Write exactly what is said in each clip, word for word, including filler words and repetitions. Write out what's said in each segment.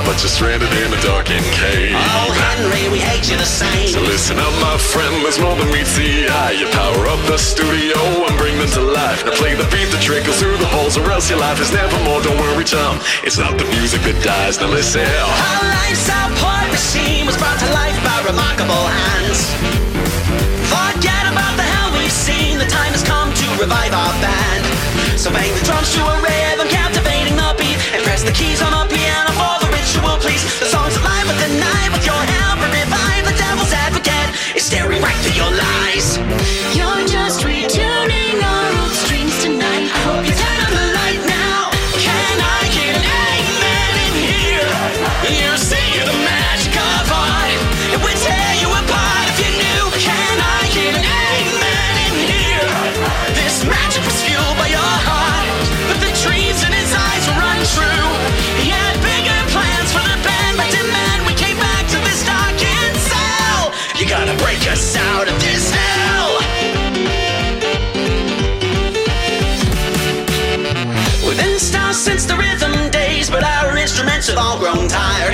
but you're stranded in a darkened cave. Oh, Henry, we hate you the same. So listen up, my friend, there's more than meets the eye. You power up the studio and bring them to life. Now play the beat that trickles through the halls, or else your life is never more. Don't worry, chum, it's not the music that dies. Now listen. Our life support machine was brought to life by remarkable hands. Forget about the hell we've seen. The time has come to revive our band. So bang the drums to a rhythm, captivating the beat, and press the keys on the piano for the ritual, please. The song's alive with the night, with your help and revive. The devil's advocate is staring right through your lies. You're just retuning our old strings tonight. I hope you turn on the light now. Can I get an amen in here? You see the magic of art. It would tear you apart if you knew. Can I get an amen in here? This magic was fueled by your heart, but the dreams in his eyes were untrue. He had bigger plans for the band, but demand we came back to this darkened cell. You gotta break us out of this hell. We've been stars since the rhythm days, but our instruments have all grown tired.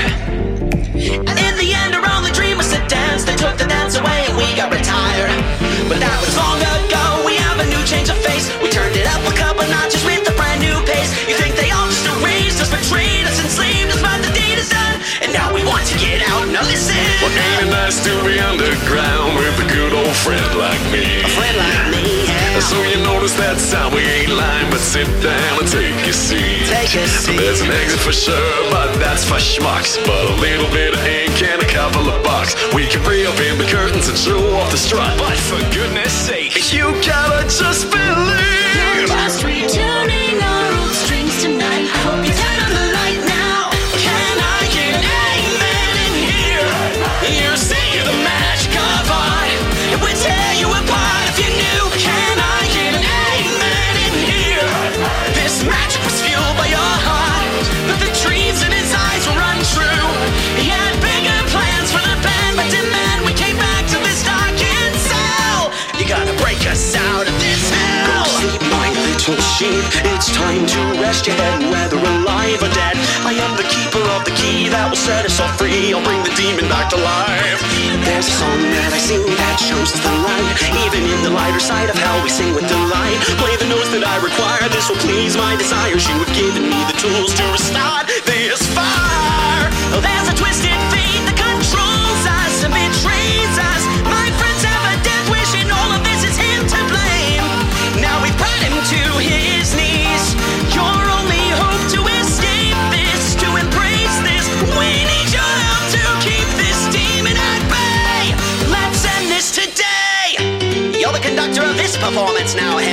And in the end, our only dream was to dance. They took the dance away and we got retired. But that was long ago. We have a new change of face. We turned it up a couple notches with a brand new pace. You think they all just erased us, betrayed us, enslaved us, but the deed is done, and now we want to get out. Now listen. Well, ain't it nice to be underground with a good old friend like me? A friend like me, yeah. So you notice that sound, we ain't lying, but sit down and take a seat. Take a seat. There's an exit for sure, but that's for schmucks. But a little bit of ink and a couple of bucks, we can reopen the curtains and show off the strut. But for goodness sake, you gotta just believe. You're just retuning our old strings tonight. I hope you turn on the light now. Can I get an amen in here? You see the magic of art. It would tear you apart if you knew. Can I get an amen in here? This magic was fueled by your heart, but the dreams in his eyes were untrue. He had bigger plans for the band, but demand we came back to this darkened cell. You gotta break us out of this hell. Go sleep, my little sheep. It's time to rest your head, whether alive or dead. I am the keeper of the key that will set us all free. I'll bring the demon back to life. There's a song that I sing that shows us the light. Even in the lighter side of hell, we sing with delight. Play the notes that I require. This will please my desires. You have given me the tools to restart this fire. Oh, there's a twisted fate that controls us and betrays us. My friends have a death wish, and all of this is him to blame. Now we've brought him to his knees. Your only hope to escape this, to embrace this. We need your help to keep this demon at bay. Let's end this today. You're the conductor of this performance now, Henry.